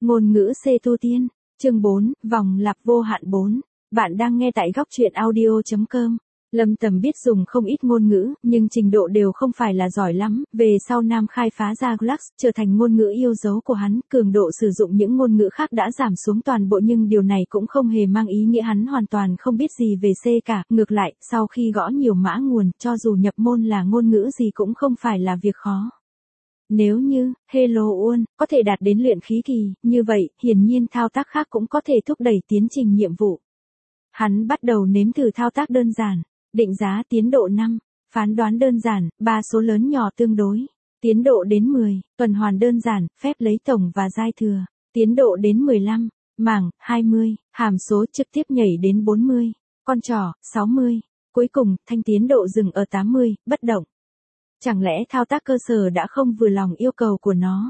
Ngôn ngữ C tu tiên, chương 4, vòng lặp vô hạn 4. Bạn đang nghe tại góc truyện audio.com. Lâm Tầm biết dùng không ít ngôn ngữ, nhưng trình độ đều không phải là giỏi lắm. Về sau Nam khai phá ra Glux, trở thành ngôn ngữ yêu dấu của hắn, cường độ sử dụng những ngôn ngữ khác đã giảm xuống toàn bộ, nhưng điều này cũng không hề mang ý nghĩa hắn hoàn toàn không biết gì về C cả. Ngược lại, sau khi gõ nhiều mã nguồn, cho dù nhập môn là ngôn ngữ gì cũng không phải là việc khó. Nếu như, Hello Uôn, có thể đạt đến luyện khí kỳ, như vậy, hiển nhiên thao tác khác cũng có thể thúc đẩy tiến trình nhiệm vụ. Hắn bắt đầu nếm thử thao tác đơn giản, định giá tiến độ 5, phán đoán đơn giản, 3 số lớn nhỏ tương đối, tiến độ đến 10, tuần hoàn đơn giản, phép lấy tổng và giai thừa, tiến độ đến 15, mảng, 20, hàm số trực tiếp nhảy đến 40, con trỏ, 60, cuối cùng, thanh tiến độ dừng ở 80, bất động. Chẳng lẽ thao tác cơ sở đã không vừa lòng yêu cầu của nó?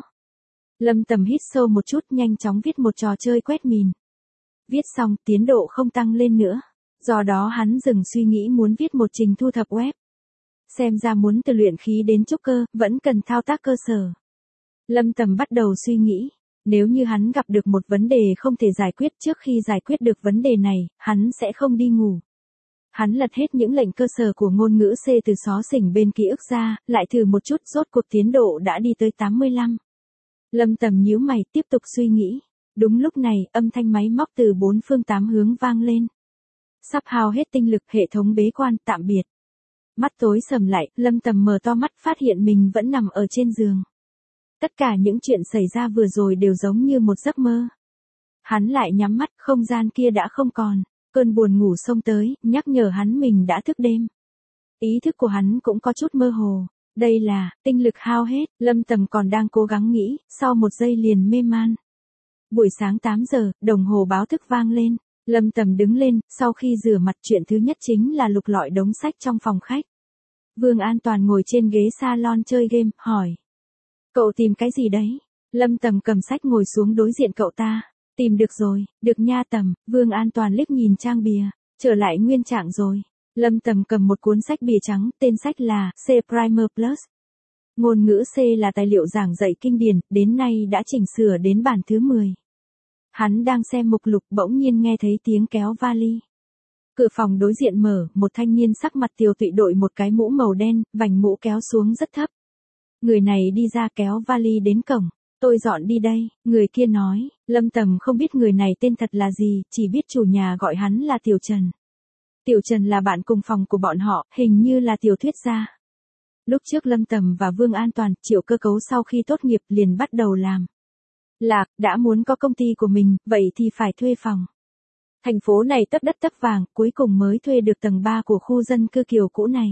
Lâm Tầm hít sâu một chút, nhanh chóng viết một trò chơi quét mìn. Viết xong, tiến độ không tăng lên nữa. Do đó hắn dừng suy nghĩ muốn viết một trình thu thập web. Xem ra muốn từ luyện khí đến trúc cơ, vẫn cần thao tác cơ sở. Lâm Tầm bắt đầu suy nghĩ, nếu như hắn gặp được một vấn đề không thể giải quyết, trước khi giải quyết được vấn đề này, hắn sẽ không đi ngủ. Hắn lật hết những lệnh cơ sở của ngôn ngữ C từ xó xỉnh bên ký ức ra, lại thử một chút, rốt cuộc tiến độ đã đi tới 85. Lâm Tầm nhíu mày, tiếp tục suy nghĩ. Đúng lúc này, âm thanh máy móc từ 4 phương 8 hướng vang lên. Sắp hao hết tinh lực, hệ thống bế quan, tạm biệt. Mắt tối sầm lại, Lâm Tầm mở to mắt, phát hiện mình vẫn nằm ở trên giường. Tất cả những chuyện xảy ra vừa rồi đều giống như một giấc mơ. Hắn lại nhắm mắt, không gian kia đã không còn. Cơn buồn ngủ xông tới, nhắc nhở hắn mình đã thức đêm. Ý thức của hắn cũng có chút mơ hồ. Đây là, tinh lực hao hết, Lâm Tầm còn đang cố gắng nghĩ, sau một giây liền mê man. Buổi sáng 8 giờ, đồng hồ báo thức vang lên. Lâm Tầm đứng lên, sau khi rửa mặt chuyện thứ nhất chính là lục lọi đống sách trong phòng khách. Vương An Toàn ngồi trên ghế salon chơi game, hỏi. Cậu tìm cái gì đấy? Lâm Tầm cầm sách ngồi xuống đối diện cậu ta. Tìm được rồi, được nha Tầm. Vương An Toàn liếc nhìn trang bìa, trở lại nguyên trạng rồi. Lâm Tầm cầm một cuốn sách bìa trắng, tên sách là C Primer Plus. Ngôn ngữ C là tài liệu giảng dạy kinh điển, đến nay đã chỉnh sửa đến bản thứ 10. Hắn đang xem mục lục, bỗng nhiên nghe thấy tiếng kéo vali. Cửa phòng đối diện mở, một thanh niên sắc mặt tiều tụy đội một cái mũ màu đen, vành mũ kéo xuống rất thấp. Người này đi ra kéo vali đến cổng. Tôi dọn đi đây, người kia nói. Lâm Tầm không biết người này tên thật là gì, chỉ biết chủ nhà gọi hắn là Tiểu Trần. Tiểu Trần là bạn cùng phòng của bọn họ, hình như là tiểu thuyết gia. Lúc trước Lâm Tầm và Vương An Toàn, Triệu Cơ Cấu sau khi tốt nghiệp liền bắt đầu làm. Lạc, đã muốn có công ty của mình, vậy thì phải thuê phòng. Thành phố này tấp đất tấp vàng, cuối cùng mới thuê được tầng 3 của khu dân cư kiểu cũ này.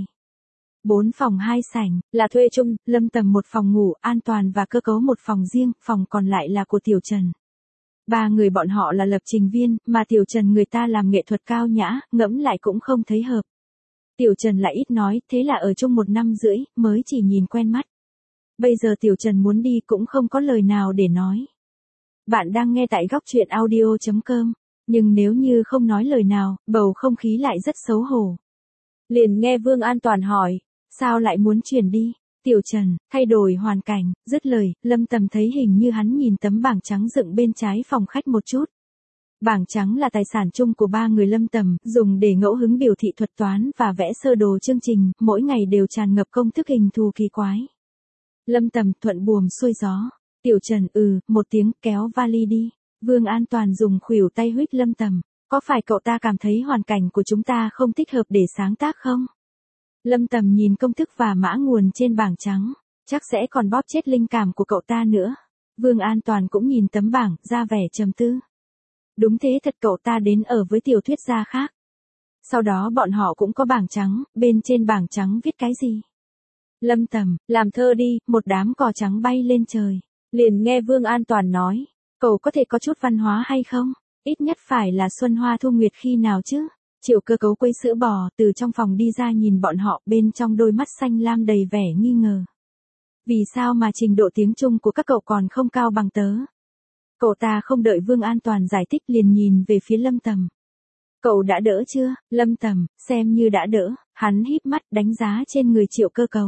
4 phòng 2 sảnh, là thuê chung, Lâm Tầm một phòng ngủ, An Toàn và Cơ Cấu một phòng riêng, phòng còn lại là của Tiểu Trần. 3 người bọn họ là lập trình viên, mà Tiểu Trần người ta làm nghệ thuật cao nhã, ngẫm lại cũng không thấy hợp. Tiểu Trần lại ít nói, thế là ở chung 1 năm rưỡi, mới chỉ nhìn quen mắt. Bây giờ Tiểu Trần muốn đi cũng không có lời nào để nói. Bạn đang nghe tại góc truyện audio.com, nhưng nếu như không nói lời nào, bầu không khí lại rất xấu hổ. Liền nghe Vương An Toàn hỏi, sao lại muốn chuyển đi? Tiểu Trần, thay đổi hoàn cảnh, dứt lời, Lâm Tầm thấy hình như hắn nhìn tấm bảng trắng dựng bên trái phòng khách một chút. Bảng trắng là tài sản chung của 3 người Lâm Tầm, dùng để ngẫu hứng biểu thị thuật toán và vẽ sơ đồ chương trình, mỗi ngày đều tràn ngập công thức hình thù kỳ quái. Lâm Tầm thuận buồm xuôi gió. Tiểu Trần một tiếng, kéo vali đi. Vương An Toàn dùng khuỷu tay huých Lâm Tầm. Có phải cậu ta cảm thấy hoàn cảnh của chúng ta không thích hợp để sáng tác không? Lâm Tầm nhìn công thức và mã nguồn trên bảng trắng. Chắc sẽ còn bóp chết linh cảm của cậu ta nữa. Vương An Toàn cũng nhìn tấm bảng, ra vẻ trầm tư. Đúng thế thật, cậu ta đến ở với tiểu thuyết gia khác. Sau đó bọn họ cũng có bảng trắng, bên trên bảng trắng viết cái gì? Lâm Tầm, làm thơ đi, một đám cò trắng bay lên trời. Liền nghe Vương An Toàn nói, cậu có thể có chút văn hóa hay không? Ít nhất phải là xuân hoa thu nguyệt khi nào chứ? Triệu Cơ Cấu quấy sữa bò, từ trong phòng đi ra nhìn bọn họ, bên trong đôi mắt xanh lam đầy vẻ nghi ngờ. Vì sao mà trình độ tiếng Trung của các cậu còn không cao bằng tớ? Cậu ta không đợi Vương An Toàn giải thích liền nhìn về phía Lâm Tầm. Cậu đã đỡ chưa? Lâm Tầm, xem như đã đỡ. Hắn híp mắt đánh giá trên người Triệu Cơ Cấu.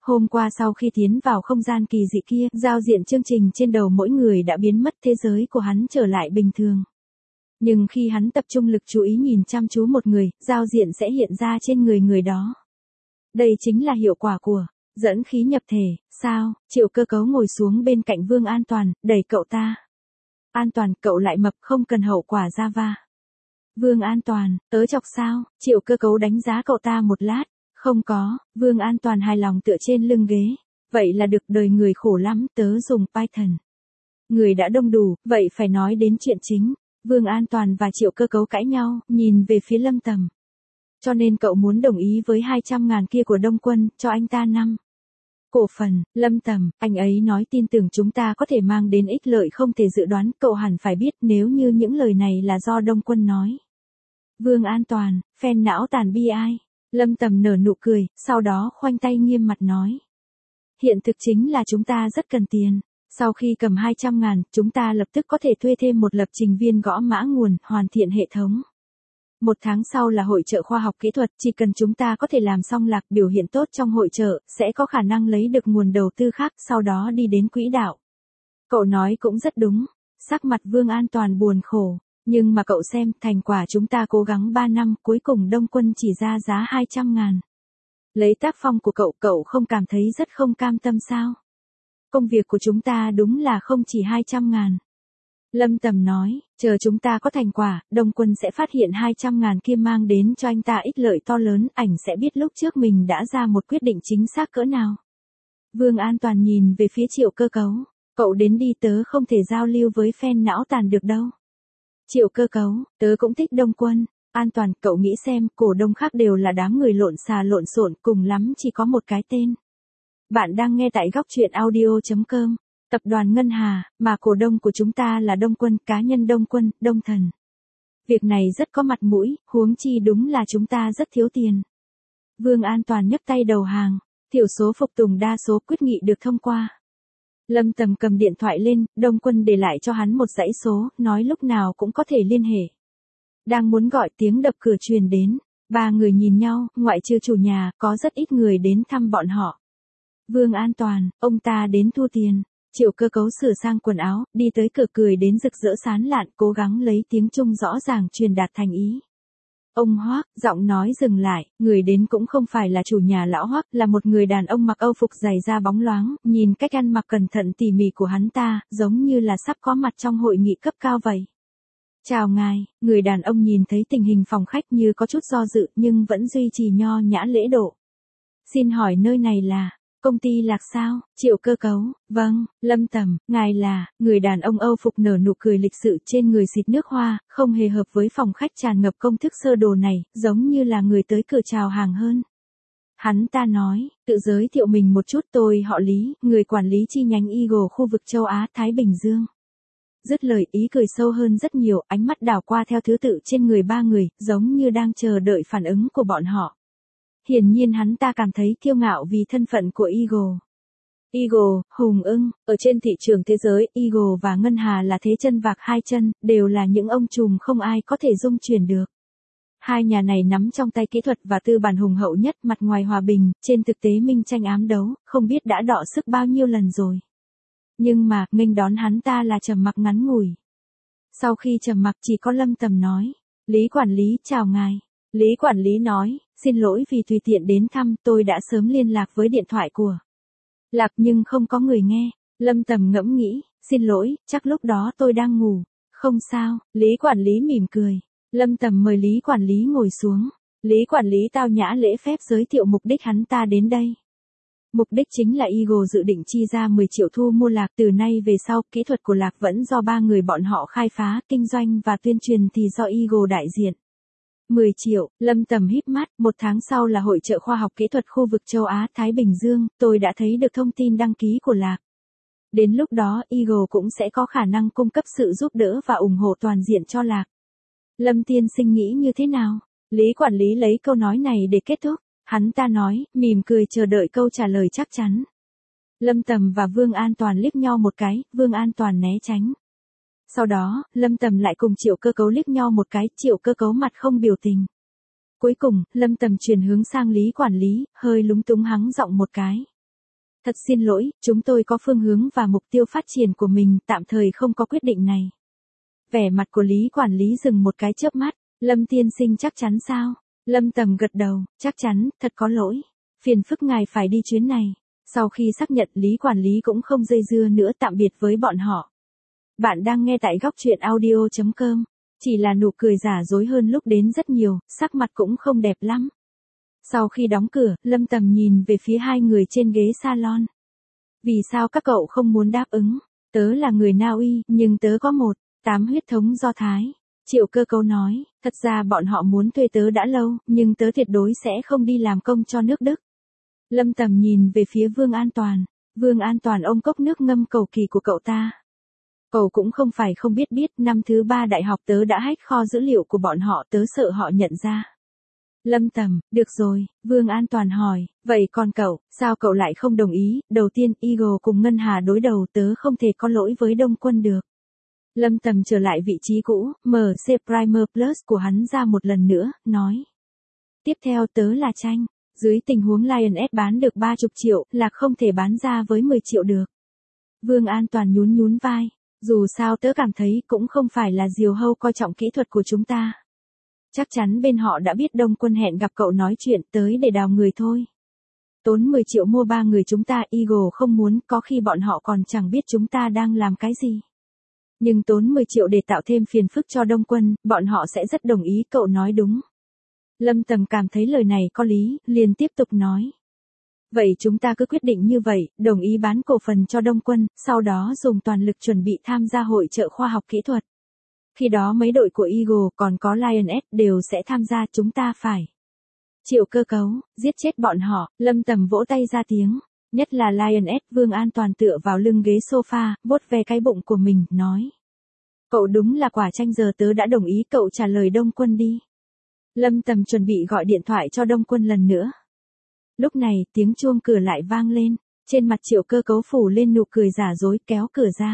Hôm qua sau khi tiến vào không gian kỳ dị kia, giao diện chương trình trên đầu mỗi người đã biến mất, thế giới của hắn trở lại bình thường. Nhưng khi hắn tập trung lực chú ý nhìn chăm chú một người, giao diện sẽ hiện ra trên người người đó. Đây chính là hiệu quả của dẫn khí nhập thể, sao? Triệu Cơ Cấu ngồi xuống bên cạnh Vương An Toàn, đẩy cậu ta. An Toàn, cậu lại mập không cần hậu quả ra va. Vương An Toàn, tớ chọc sao? Triệu Cơ Cấu đánh giá cậu ta một lát. Không có, Vương An Toàn hài lòng tựa trên lưng ghế. Vậy là được, đời người khổ lắm, tớ dùng Python. Người đã đông đủ, vậy phải nói đến chuyện chính. Vương An Toàn và Triệu Cơ Cấu cãi nhau, nhìn về phía Lâm Tầm. Cho nên cậu muốn đồng ý với 200.000 kia của Đông Quân, cho anh ta 5 cổ phần. Lâm Tầm, anh ấy nói tin tưởng chúng ta có thể mang đến ích lợi không thể dự đoán, cậu hẳn phải biết nếu như những lời này là do Đông Quân nói. Vương An Toàn, phen não tàn bi ai. Lâm Tầm nở nụ cười, sau đó khoanh tay nghiêm mặt nói. Hiện thực chính là chúng ta rất cần tiền. Sau khi cầm 200.000, chúng ta lập tức có thể thuê thêm một lập trình viên gõ mã nguồn, hoàn thiện hệ thống. 1 tháng sau là hội chợ khoa học kỹ thuật, chỉ cần chúng ta có thể làm xong lạc biểu hiện tốt trong hội chợ, sẽ có khả năng lấy được nguồn đầu tư khác, sau đó đi đến quỹ đạo. Cậu nói cũng rất đúng. Sắc mặt Vương An Toàn buồn khổ. Nhưng mà cậu xem, thành quả chúng ta cố gắng 3 năm, cuối cùng Đông Quân chỉ ra giá 200.000. Lấy tác phong của cậu, cậu không cảm thấy rất không cam tâm sao? Công việc của chúng ta đúng là không chỉ 200.000. Lâm Tầm nói, chờ chúng ta có thành quả, Đông Quân sẽ phát hiện 200.000 kia mang đến cho anh ta ích lợi to lớn, ảnh sẽ biết lúc trước mình đã ra một quyết định chính xác cỡ nào. Vương An Toàn nhìn về phía Triệu Cơ Cấu, cậu đến đi, tớ không thể giao lưu với phen não tàn được đâu. Triệu Cơ Cấu, tớ cũng thích Đông Quân. An Toàn, cậu nghĩ xem, cổ đông khác đều là đám người lộn xà lộn xộn, cùng lắm chỉ có một cái tên. Bạn đang nghe tại góc truyện audio.com. Tập đoàn Ngân Hà, mà cổ đông của chúng ta là Đông Quân, cá nhân Đông Quân, Đông Thần. Việc này rất có mặt mũi, huống chi đúng là chúng ta rất thiếu tiền. Vương An Toàn nhấc tay đầu hàng, thiểu số phục tùng đa số, quyết nghị được thông qua. Lâm Tầm cầm điện thoại lên, Đông Quân để lại cho hắn một dãy số, nói lúc nào cũng có thể liên hệ. Đang muốn gọi, tiếng đập cửa truyền đến, 3 người nhìn nhau, ngoại trừ chủ nhà, có rất ít người đến thăm bọn họ. Vương An Toàn, ông ta đến thu tiền. Triệu Cơ Cấu sửa sang quần áo, đi tới cửa cười đến rực rỡ sán lạn, cố gắng lấy tiếng Trung rõ ràng truyền đạt thành ý. Ông Hoắc, giọng nói dừng lại, người đến cũng không phải là chủ nhà lão Hoắc, là một người đàn ông mặc âu phục dày da bóng loáng, nhìn cách ăn mặc cẩn thận tỉ mỉ của hắn ta, giống như là sắp có mặt trong hội nghị cấp cao vậy. Chào ngài, người đàn ông nhìn thấy tình hình phòng khách như có chút do dự nhưng vẫn duy trì nho nhã lễ độ. Xin hỏi nơi này là công ty Lạc sao? Triệu Cơ Cấu, vâng. Lâm Tầm, ngài là, người đàn ông âu phục nở nụ cười lịch sự, trên người xịt nước hoa, không hề hợp với phòng khách tràn ngập công thức sơ đồ này, giống như là người tới cửa chào hàng hơn. Hắn ta nói, tự giới thiệu mình một chút, tôi họ Lý, người quản lý chi nhánh Eagle khu vực châu Á, Thái Bình Dương. Dứt lời, ý cười sâu hơn rất nhiều, ánh mắt đảo qua theo thứ tự trên người 3 người, giống như đang chờ đợi phản ứng của bọn họ. Hiển nhiên hắn ta cảm thấy kiêu ngạo vì thân phận của Eagle. Eagle, hùng ưng, ở trên thị trường thế giới, Eagle và Ngân Hà là thế chân vạc hai chân, đều là những ông trùm không ai có thể dung chuyển được. Hai nhà này nắm trong tay kỹ thuật và tư bản hùng hậu nhất, mặt ngoài hòa bình, trên thực tế minh tranh ám đấu, không biết đã đọ sức bao nhiêu lần rồi. Nhưng mà, nghênh đón hắn ta là trầm mặc ngắn ngủi. Sau khi trầm mặc chỉ có Lâm Tầm nói, Lý quản lý, chào ngài. Lý quản lý nói, xin lỗi vì tùy tiện đến thăm, tôi đã sớm liên lạc với điện thoại của Lạc nhưng không có người nghe. Lâm Tầm ngẫm nghĩ, xin lỗi, chắc lúc đó tôi đang ngủ. Không sao, Lý quản lý mỉm cười. Lâm Tầm mời Lý quản lý ngồi xuống. Lý quản lý tao nhã lễ phép giới thiệu mục đích hắn ta đến đây. Mục đích chính là Eagle dự định chi ra 10 triệu thu mua Lạc, từ nay về sau, kỹ thuật của Lạc vẫn do 3 người bọn họ khai phá, kinh doanh và tuyên truyền thì do Eagle đại diện. 10 triệu, Lâm Tầm híp mắt, 1 tháng sau là hội chợ khoa học kỹ thuật khu vực châu Á, Thái Bình Dương, tôi đã thấy được thông tin đăng ký của Lạc. Đến lúc đó, Eagle cũng sẽ có khả năng cung cấp sự giúp đỡ và ủng hộ toàn diện cho Lạc. Lâm tiên sinh nghĩ như thế nào? Lý quản lý lấy câu nói này để kết thúc. Hắn ta nói, mỉm cười chờ đợi câu trả lời chắc chắn. Lâm Tầm và Vương An Toàn liếc nhau một cái, Vương An Toàn né tránh. Sau đó, Lâm Tầm lại cùng Triệu Cơ Cấu liếc nhau một cái, Triệu Cơ Cấu mặt không biểu tình. Cuối cùng, Lâm Tầm chuyển hướng sang Lý quản lý, hơi lúng túng hắng giọng một cái. Thật xin lỗi, chúng tôi có phương hướng và mục tiêu phát triển của mình, tạm thời không có quyết định này. Vẻ mặt của Lý quản lý dừng một cái chớp mắt, Lâm tiên sinh chắc chắn sao? Lâm Tầm gật đầu, chắc chắn, thật có lỗi. Phiền phức ngài phải đi chuyến này. Sau khi xác nhận, Lý quản lý cũng không dây dưa nữa, tạm biệt với bọn họ. Bạn đang nghe tại góc truyện audio.com. Chỉ là nụ cười giả dối hơn lúc đến rất nhiều, sắc mặt cũng không đẹp lắm. Sau khi đóng cửa, Lâm Tầm nhìn về phía hai người trên ghế salon. Vì sao các cậu không muốn đáp ứng? Tớ là người Na Uy, nhưng tớ có 8 huyết thống Do Thái. Triệu Cơ Cấu nói, thật ra bọn họ muốn thuê tớ đã lâu, nhưng tớ tuyệt đối sẽ không đi làm công cho nước Đức. Lâm Tầm nhìn về phía Vương An Toàn. Vương An Toàn ôm cốc nước ngâm cầu kỳ của cậu ta. Cậu cũng không phải không biết, năm thứ 3 đại học tớ đã hack kho dữ liệu của bọn họ, tớ sợ họ nhận ra. Lâm Tầm, được rồi, Vương An Toàn hỏi, vậy còn cậu, sao cậu lại không đồng ý? Đầu tiên, Eagle cùng Ngân Hà đối đầu, tớ không thể có lỗi với Đông Quân được. Lâm Tầm trở lại vị trí cũ, mở C Primer Plus của hắn ra một lần nữa, nói. Tiếp theo tớ là Tranh. Dưới tình huống Lioness bán được 30 triệu, là không thể bán ra với 10 triệu được. Vương An Toàn nhún vai. Dù sao tớ cảm thấy cũng không phải là Diều Hâu coi trọng kỹ thuật của chúng ta. Chắc chắn bên họ đã biết Đông Quân hẹn gặp cậu nói chuyện tới để đào người thôi. Tốn 10 triệu mua 3 người chúng ta, Eagle không muốn, có khi bọn họ còn chẳng biết chúng ta đang làm cái gì. Nhưng tốn 10 triệu để tạo thêm phiền phức cho Đông Quân, bọn họ sẽ rất đồng ý, cậu nói đúng. Lâm Tầm cảm thấy lời này có lý, liền tiếp tục nói. Vậy chúng ta cứ quyết định như vậy, đồng ý bán cổ phần cho Đông Quân, sau đó dùng toàn lực chuẩn bị tham gia hội chợ khoa học kỹ thuật. Khi đó mấy đội của Eagle còn có Lioness đều sẽ tham gia, chúng ta phải. Triệu Cơ Cấu, giết chết bọn họ, Lâm Tầm vỗ tay ra tiếng. Nhất là Lioness. Vương An Toàn tựa vào lưng ghế sofa, vuốt ve cái bụng của mình, nói. Cậu đúng là quả Tranh, giờ tớ đã đồng ý, cậu trả lời Đông Quân đi. Lâm Tầm chuẩn bị gọi điện thoại cho Đông Quân lần nữa. Lúc này, tiếng chuông cửa lại vang lên, trên mặt Triệu Cơ Cấu phủ lên nụ cười giả dối, kéo cửa ra.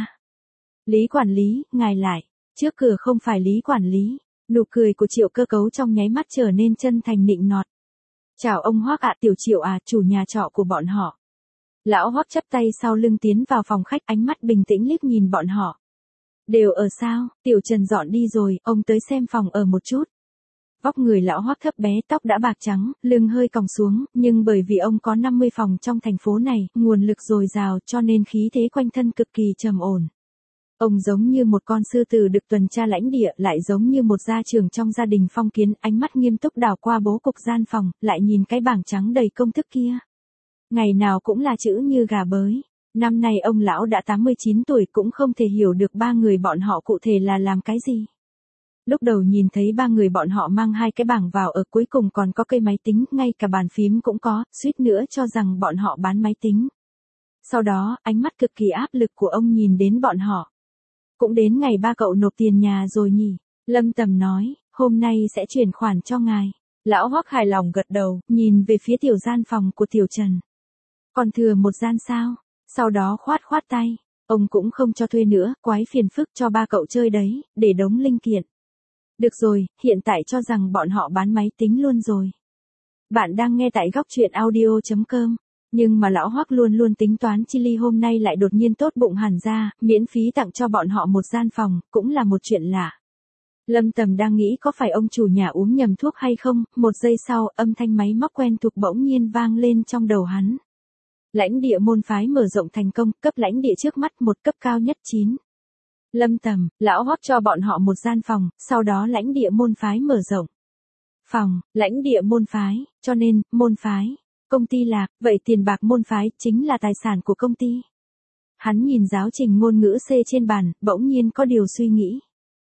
Lý quản lý, ngài lại. Trước cửa không phải Lý quản lý. Nụ cười của Triệu Cơ Cấu trong nháy mắt trở nên chân thành nịnh nọt. Chào ông Hoắc ạ, Tiểu Triệu à, chủ nhà trọ của bọn họ. Lão Hoắc chắp tay sau lưng tiến vào phòng khách, ánh mắt bình tĩnh liếc nhìn bọn họ. Đều ở sao? Tiểu Trần dọn đi rồi, ông tới xem phòng ở một chút. Vóc người lão Hoắc thấp bé, tóc đã bạc trắng, lưng hơi còng xuống, nhưng bởi vì ông có 50 phòng trong thành phố này, nguồn lực dồi dào cho nên khí thế quanh thân cực kỳ trầm ổn. Ông giống như một con sư tử được tuần tra lãnh địa, lại giống như một gia trưởng trong gia đình phong kiến, ánh mắt nghiêm túc đảo qua bố cục gian phòng, lại nhìn cái bảng trắng đầy công thức kia. Ngày nào cũng là chữ như gà bới. Năm nay ông lão đã 89 tuổi, cũng không thể hiểu được ba người bọn họ cụ thể là làm cái gì. Lúc đầu nhìn thấy ba người bọn họ mang 2 cái bảng vào ở, cuối cùng còn có cây máy tính, ngay cả bàn phím cũng có, suýt nữa cho rằng bọn họ bán máy tính. Sau đó, ánh mắt cực kỳ áp lực của ông nhìn đến bọn họ. Cũng đến ngày ba cậu nộp tiền nhà rồi nhỉ? Lâm Tầm nói, hôm nay sẽ chuyển khoản cho ngài. Lão Hoắc hài lòng gật đầu, nhìn về phía tiểu gian phòng của Tiểu Trần. Còn thừa một gian sao? Sau đó khoát tay. Ông cũng không cho thuê nữa, quái phiền phức cho ba cậu chơi đấy, để đống linh kiện. Được rồi, hiện tại cho rằng bọn họ bán máy tính luôn rồi. Bạn đang nghe tại góc truyện audio.com. Nhưng mà lão Hoắc luôn luôn tính toán chi ly, hôm nay lại đột nhiên tốt bụng hẳn ra, miễn phí tặng cho bọn họ một gian phòng, cũng là một chuyện lạ. Lâm Tầm đang nghĩ có phải ông chủ nhà uống nhầm thuốc hay không, một giây sau, âm thanh máy móc quen thuộc bỗng nhiên vang lên trong đầu hắn. Lãnh địa môn phái mở rộng thành công, cấp lãnh địa trước mắt một cấp cao nhất 9. Lâm Tầm, lão Hoắc cho bọn họ một gian phòng, sau đó lãnh địa môn phái mở rộng. Phòng, lãnh địa môn phái, cho nên, môn phái. Công ty lạc, vậy tiền bạc môn phái chính là tài sản của công ty. Hắn nhìn giáo trình ngôn ngữ C trên bàn, bỗng nhiên có điều suy nghĩ.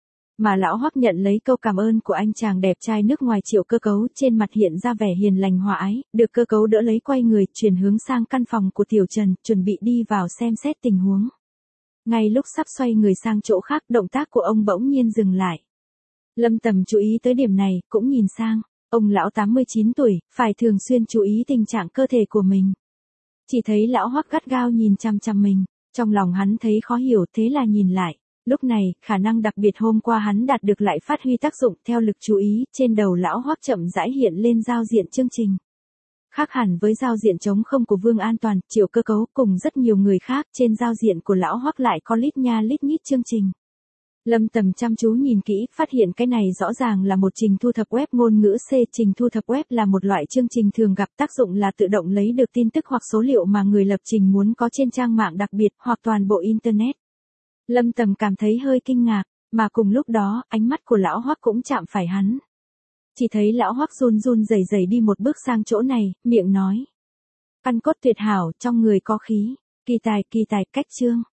Mà lão Hoắc nhận lấy câu cảm ơn của anh chàng đẹp trai nước ngoài Triệu Cơ Cấu, trên mặt hiện ra vẻ hiền lành hòa ái, được Cơ Cấu đỡ lấy quay người, chuyển hướng sang căn phòng của Tiểu Trần, chuẩn bị đi vào xem xét tình huống. Ngay lúc sắp xoay người sang chỗ khác, động tác của ông bỗng nhiên dừng lại. Lâm Tầm chú ý tới điểm này, cũng nhìn sang. Ông lão 89 tuổi, phải thường xuyên chú ý tình trạng cơ thể của mình. Chỉ thấy lão Hoắc gắt gao nhìn chăm chăm mình, trong lòng hắn thấy khó hiểu, thế là nhìn lại. Lúc này, khả năng đặc biệt hôm qua hắn đạt được lại phát huy tác dụng, theo lực chú ý, trên đầu lão Hoắc chậm rãi hiện lên giao diện chương trình. Khác hẳn với giao diện trống không của Vương An Toàn, Triệu Cơ Cấu cùng rất nhiều người khác, trên giao diện của lão Hoắc lại có lít nha lít nhít chương trình. Lâm Tầm chăm chú nhìn kỹ, phát hiện cái này rõ ràng là một trình thu thập web ngôn ngữ C. Trình thu thập web là một loại chương trình thường gặp, tác dụng là tự động lấy được tin tức hoặc số liệu mà người lập trình muốn có trên trang mạng đặc biệt hoặc toàn bộ Internet. Lâm Tầm cảm thấy hơi kinh ngạc, mà cùng lúc đó, ánh mắt của lão Hoắc cũng chạm phải hắn. Chỉ thấy lão Hoắc run run rẩy rẩy đi một bước sang chỗ này, miệng nói. Căn cốt tuyệt hảo, trong người có khí, kỳ tài, cách chương.